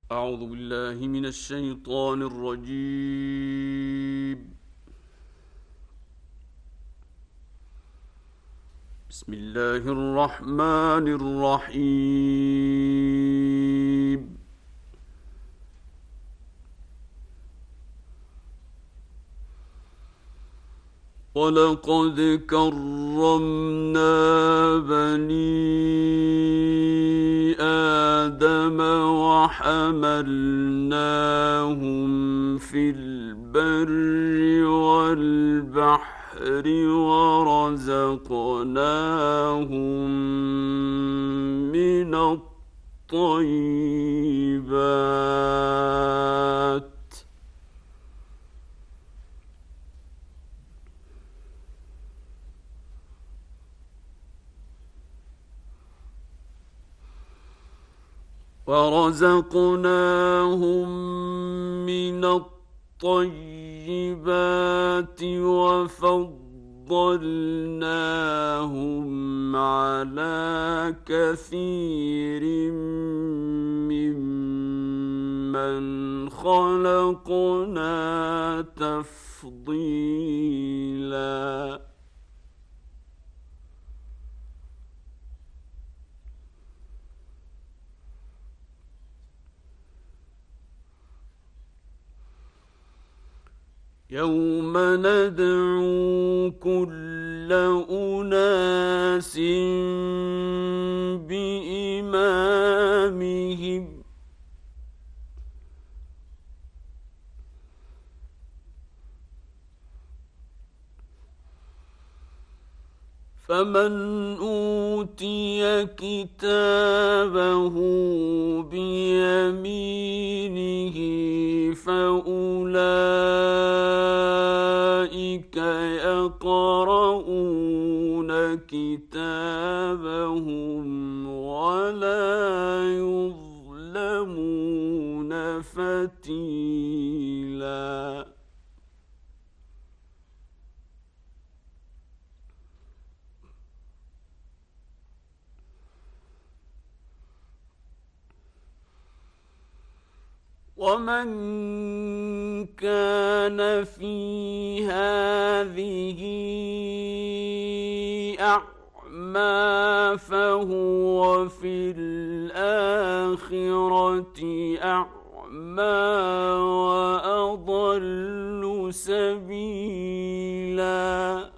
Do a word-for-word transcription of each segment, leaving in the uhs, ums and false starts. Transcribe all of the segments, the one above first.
أعوذ بالله من الشيطان الرجيم. بسم الله الرحمن الرحيم. ولقد كرمنا بني آدم وحملناهم في البر والبحر ورزقناهم من الطيبات ورزقناهم من الطيبات وفضلناهم على كثير ممن خلقنا تفضيلا. يوم ندعو كل أناس بإمامهم فمن أوتي كتابه بيمينه فأولئك يقرؤون كتابهم ولا يظلمون فتيلا. ومن كان في هذه أعمى فهو في الآخرة أعمى وأضل سبيلا.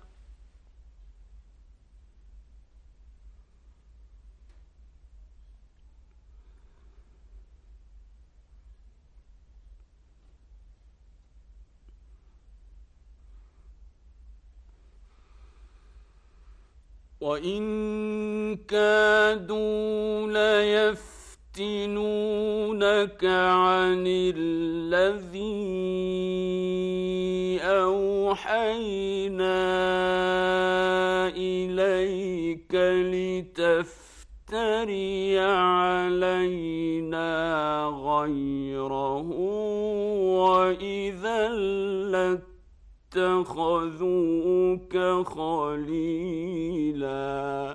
وإن كادوا ليفتنونك عن الذي أوحينا إليك لتفتري علينا غيره وإذا لاتخذوك خليلا.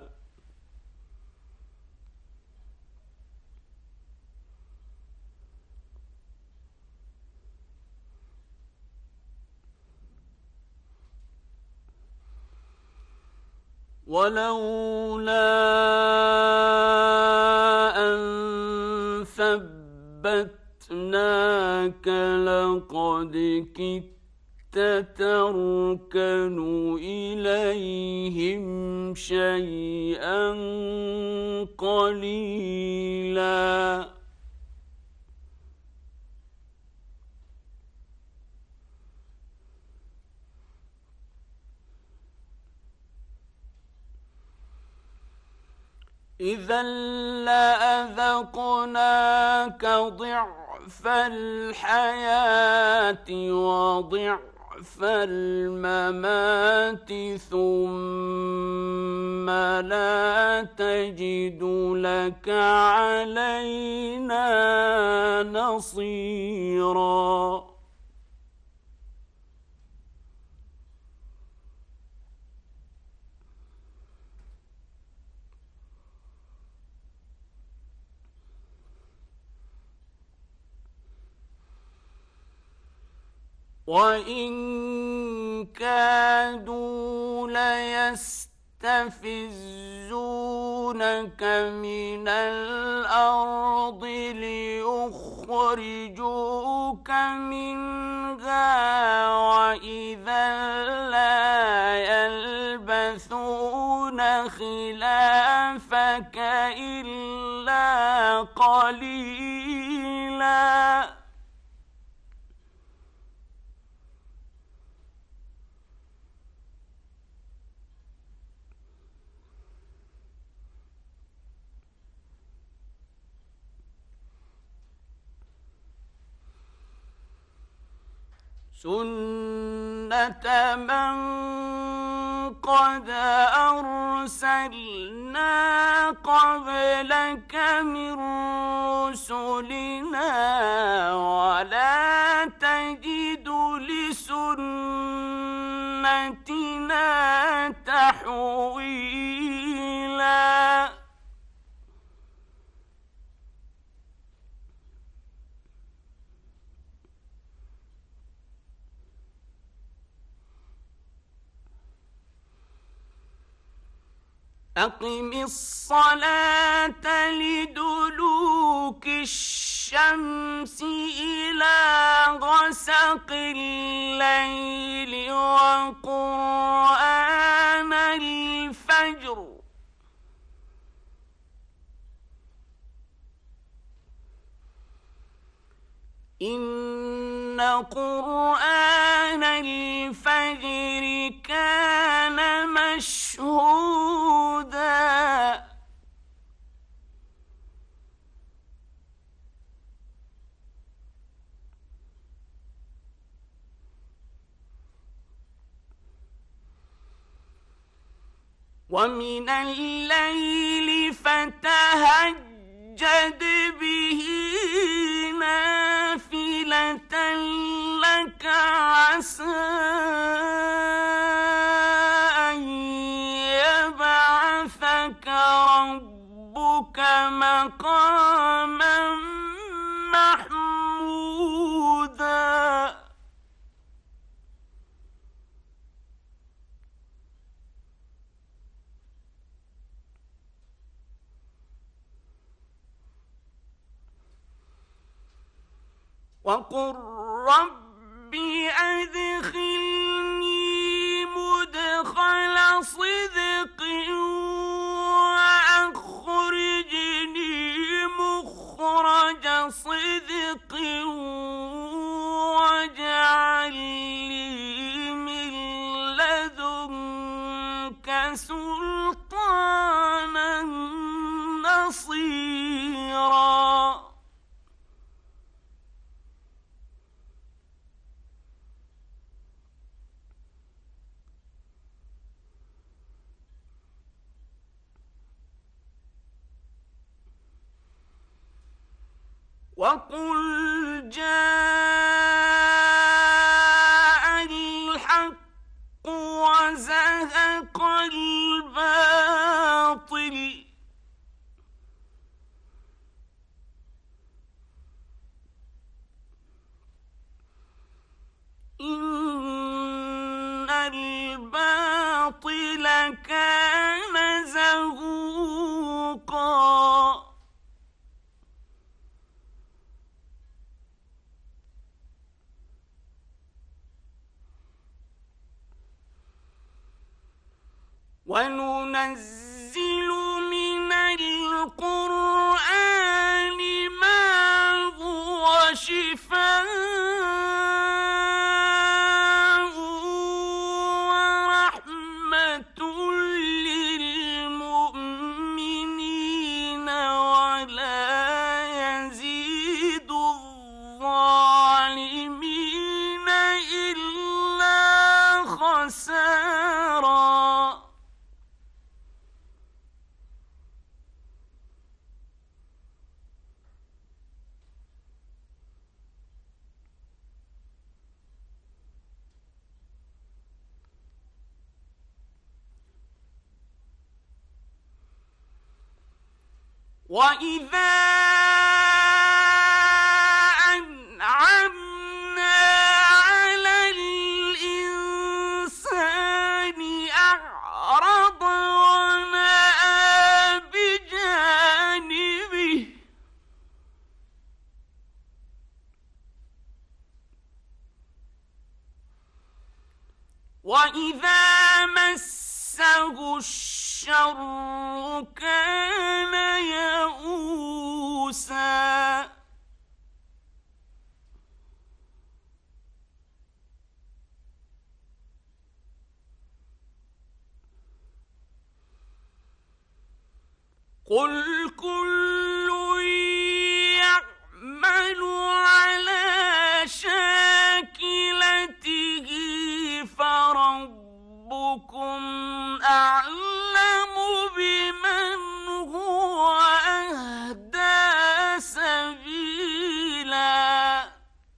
ولولا أن ثبتناك لقد كدت تتركن إليهم شيئا قليلا. إذا لأذقناك ضعف الحياة وضعف الممات ثم لا تجد لك علينا نصيرا. وإن كادوا ليستفزونك من الأرض ليخرجوك منها وإذا لا يلبثون خلافك إلا قليلا. سنة من قد أرسلنا قبلك من رسلنا ولا تجد لسنتنا تحويلا. أقم الصلاة لدلوك الشمس إلى غسق الليل وقرآن الفجر إن قرآن الفجر كان مشهودا. ومن الليل فتهجد به نافلة لك عسى أن يبعثك ربك مقاما محمودا. وقل رب أدخلني مدخل صدق وأخرجني مخرج صدق واجعل لي من لدنك سلطانا نصيرا. وقل جاء الحق وزهق الباطل إن الباطل كان زهوقا. وننزل من القرآن ما هو شفاء ورحمة للمؤمنين ولا يزيد الظالمين إلا خسارا. وإذا أنعمنا على وإذا مسه الشر كان يئوسا قل كل يعمل على شاكلته فربكم أعلم بمن هو أهدى سبيلا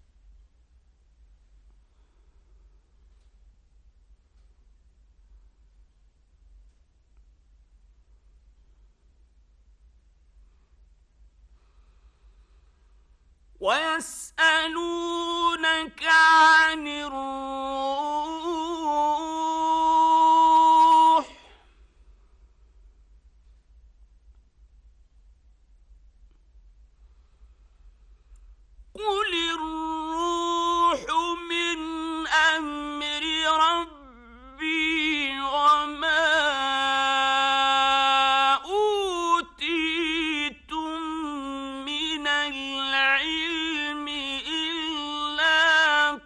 ويسألونك عن الروح قل الروح من أمر ربي وما أوتيتم من العلم إلا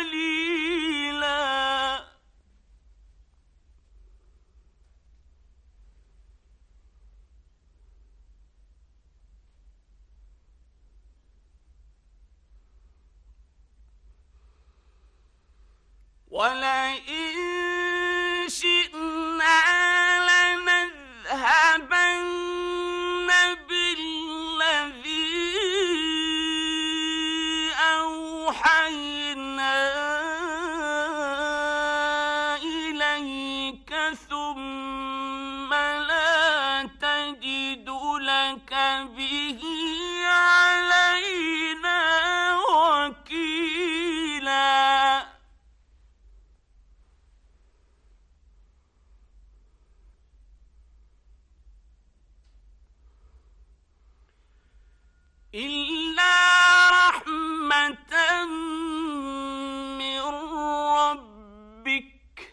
قليلا ولئن شئنا لنذهبن بالذي أوحينا إليك ثم لا تجد لك به علينا وكيلا إلا رحمة من ربك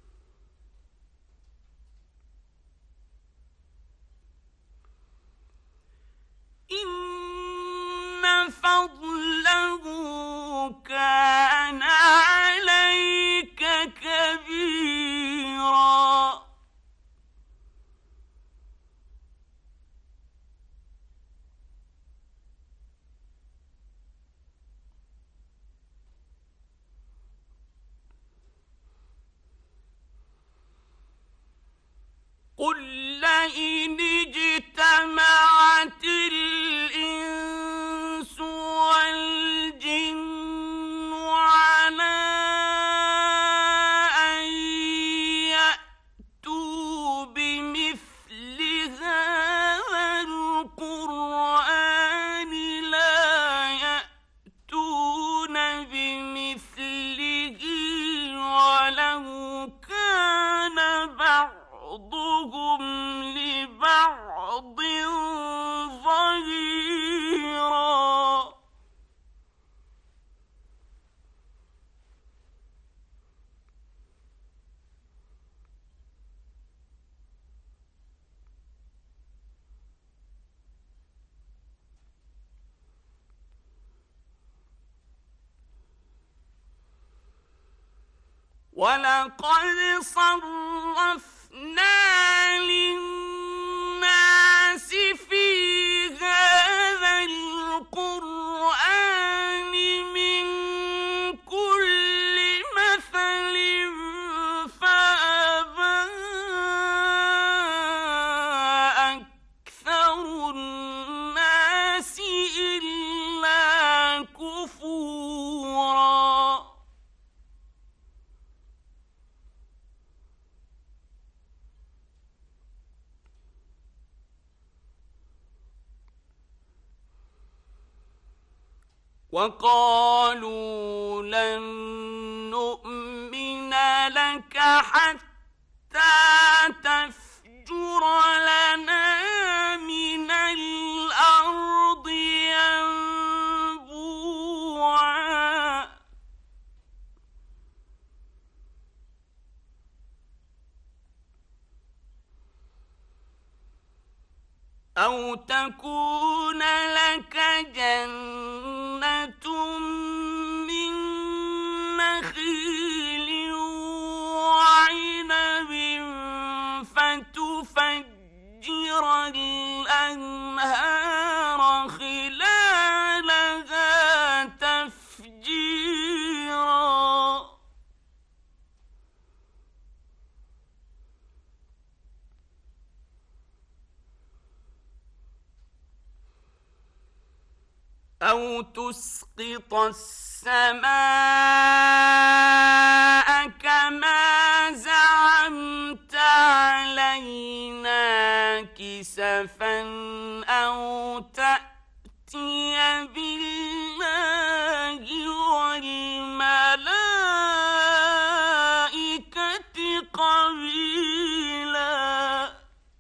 إن فضله كان عليك كبيرا قل لئن اجتمعت الإنس والجن على أن يأتوا بمثل هذا القرآن لا يأتون بمثله ولو كان بعضهم لبعض ظهيرا ولقد صرفنا للناس في هذا القرآن من كل مثل فأبى أكثر الناس إلا كفورا وقالوا لن نؤمن لك حتى تفجر لنا من الأرض ينبوعا أو تكون لك جنة من نخيل وعنب فتفجر الأنهار خلالها تفجيرا أو تسقط السماء كما زعمت علينا كسفا أو تأتي بالله والملائكة قبيلا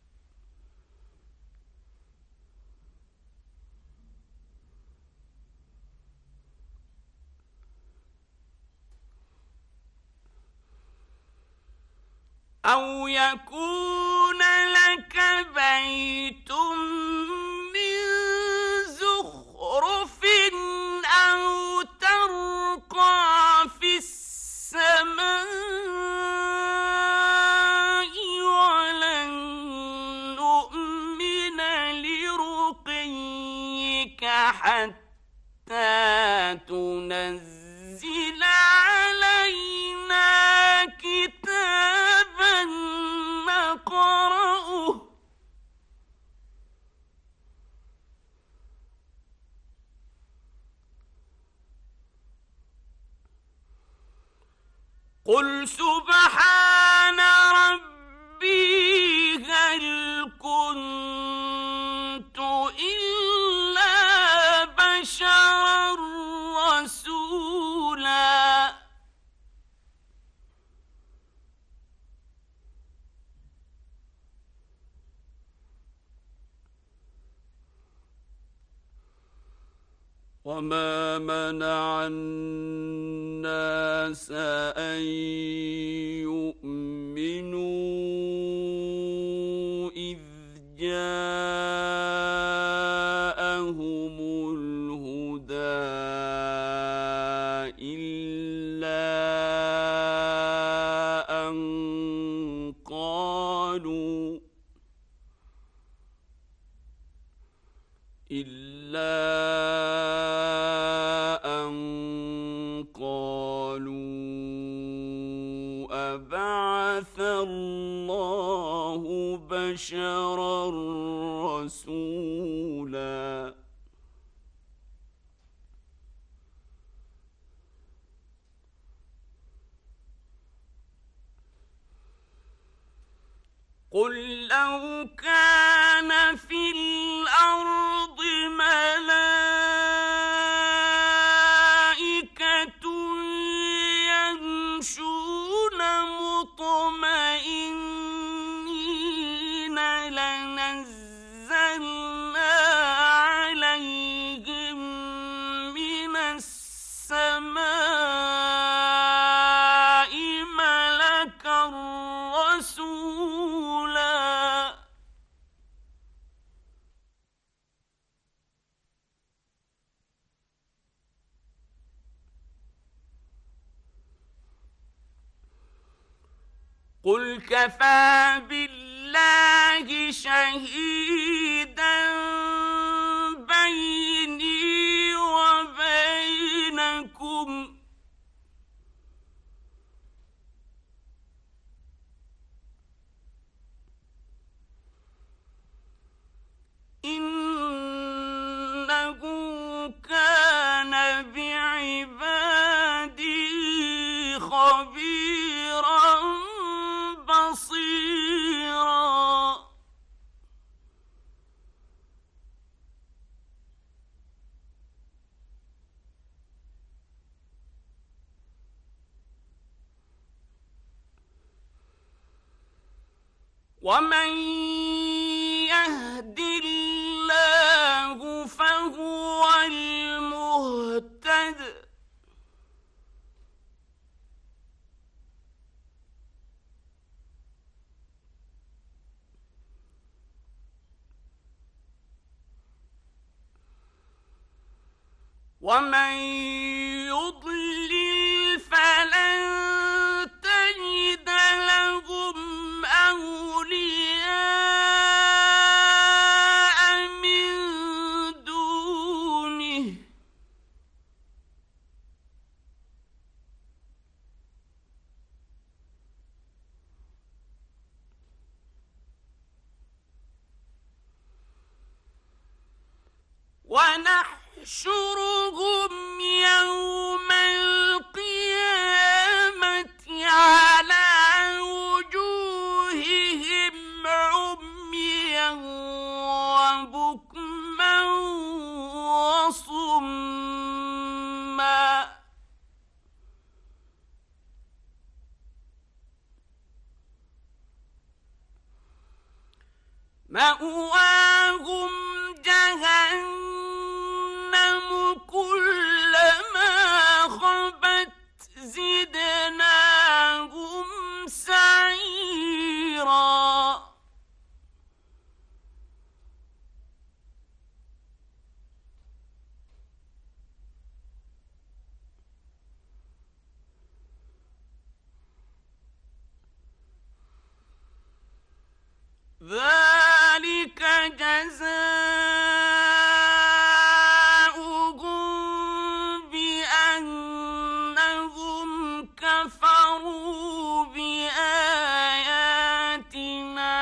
أو يكون لك بيت من زخرف أو ترقى في السماء ولن نؤمن لرقيك حتى تنزل علينا كتابا نقرأه قل سبحان ربي هل كنت إلا بشرا رسولا وما منع الناس أن يؤمنوا إذ جاءهم الهدى إلا أن قالوا إلا أبعث الله بشرا رسولا قل لو كان في الأرض ملائكة يمشون مطمئنين لنزلنا عليهم من السماء ملكا رسولا قل كفى بالله شهيدا بيني وبينكم إنه كان بعبادي خبيرا بصيرا ومن يهد الله فهو المهتد ومن يضلل فلن تجد لهم أولياء من دونه ونحشرهم يوم القيامة على وجوههم عميا وبكما وصما مأواهم جهنم كلما خبت زدناهم سعيرا ذلك جزاؤهم بأنهم كفروا بآياتنا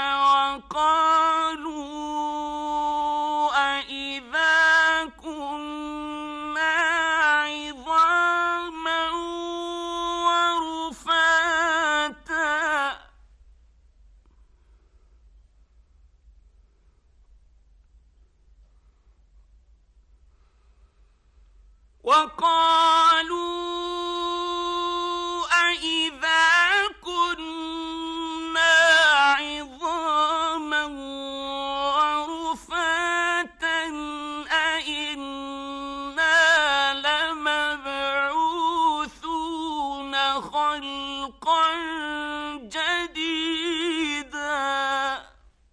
وقالوا أإذا كنا عظاما ورفاتا وقالوا أإذا كنا عظاما ورفاتا أإنا لمبعوثون خلقا جديدا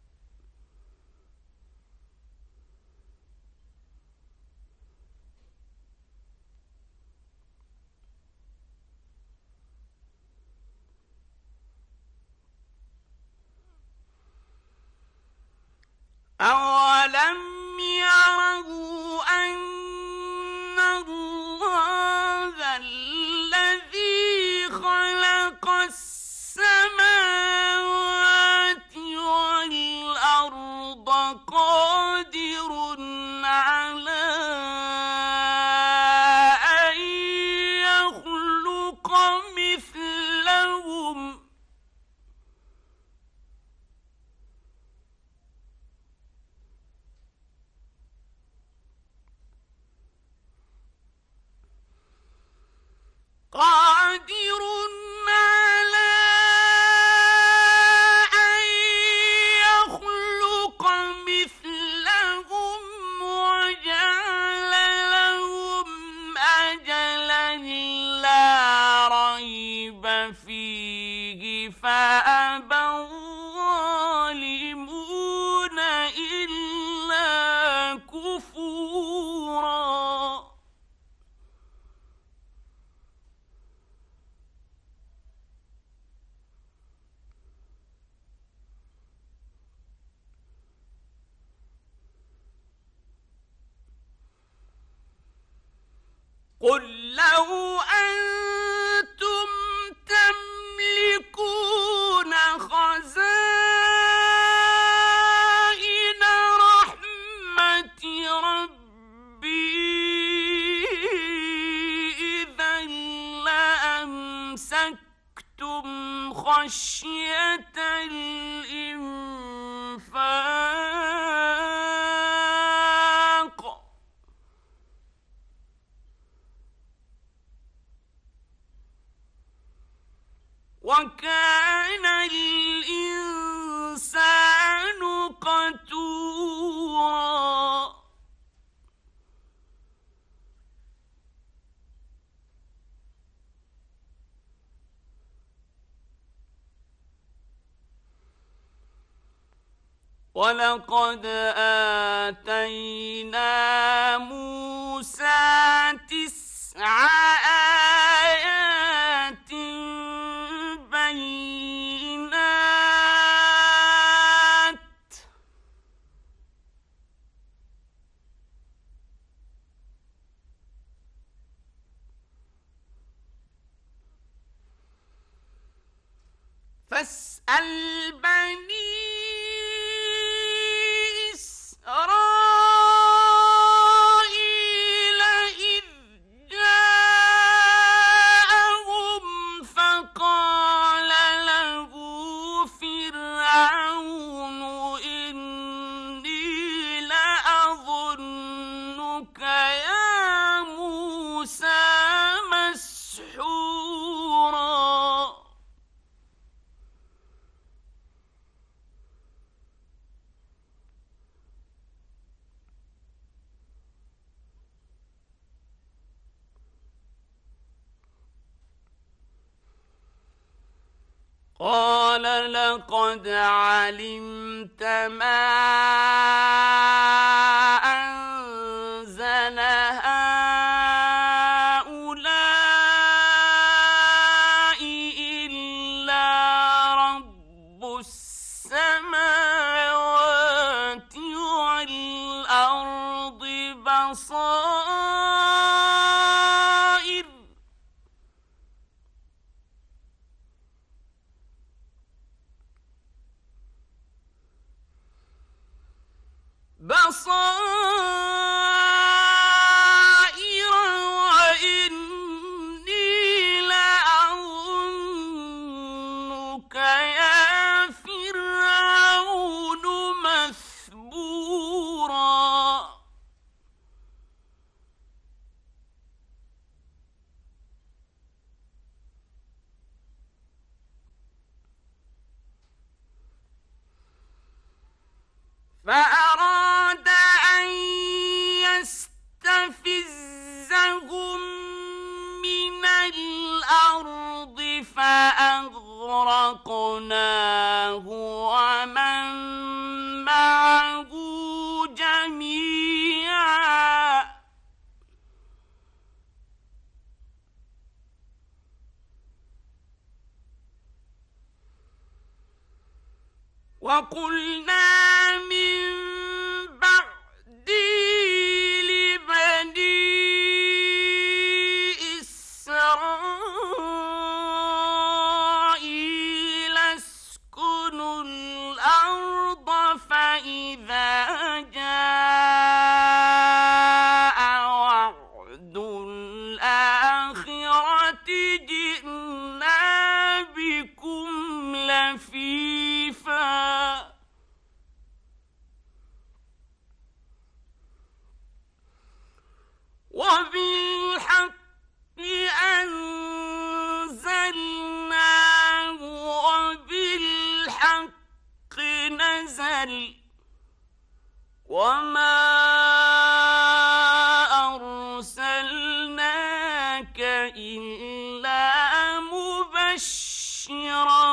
أولم يروا أن الله الذي خلق السماوات والأرض قادر على أن يخلق مثلهم قادر على أن يخلق مثلهم وجعل لهم أجلا لا ريب فيه فأبى الظالمون إلا كفورا قل لو أنتم تملكون خزائن رحمة ربي إذا لأمسكتم خشية الإنفاق وكان الإنسان قتورا ولقد آتينا موسى آيات بينات فاسأل بني إسرائيل إذ جاءهم فقال له فرعون إني لأظنك يا موسى مسحورا. قال لقد علمت ما أنزل هؤلاء إلا رب السماوات والأرض بصائر بصائر وإني لأظنك يا فرعون مثبورا. فأراد أن يستفزهم من الأرض فأغرقناه ومن معه جميعا. وقلنا من بعده لبني إسرائيل اسكنوا الأرض فإذا جاء وعد الآخرة جئنا بكم لفيفا. وبالحق أنزلناه وبالحق نزل وما أرسلناك إلا مبشرا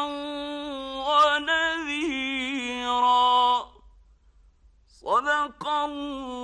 ونذيرا. صدق الله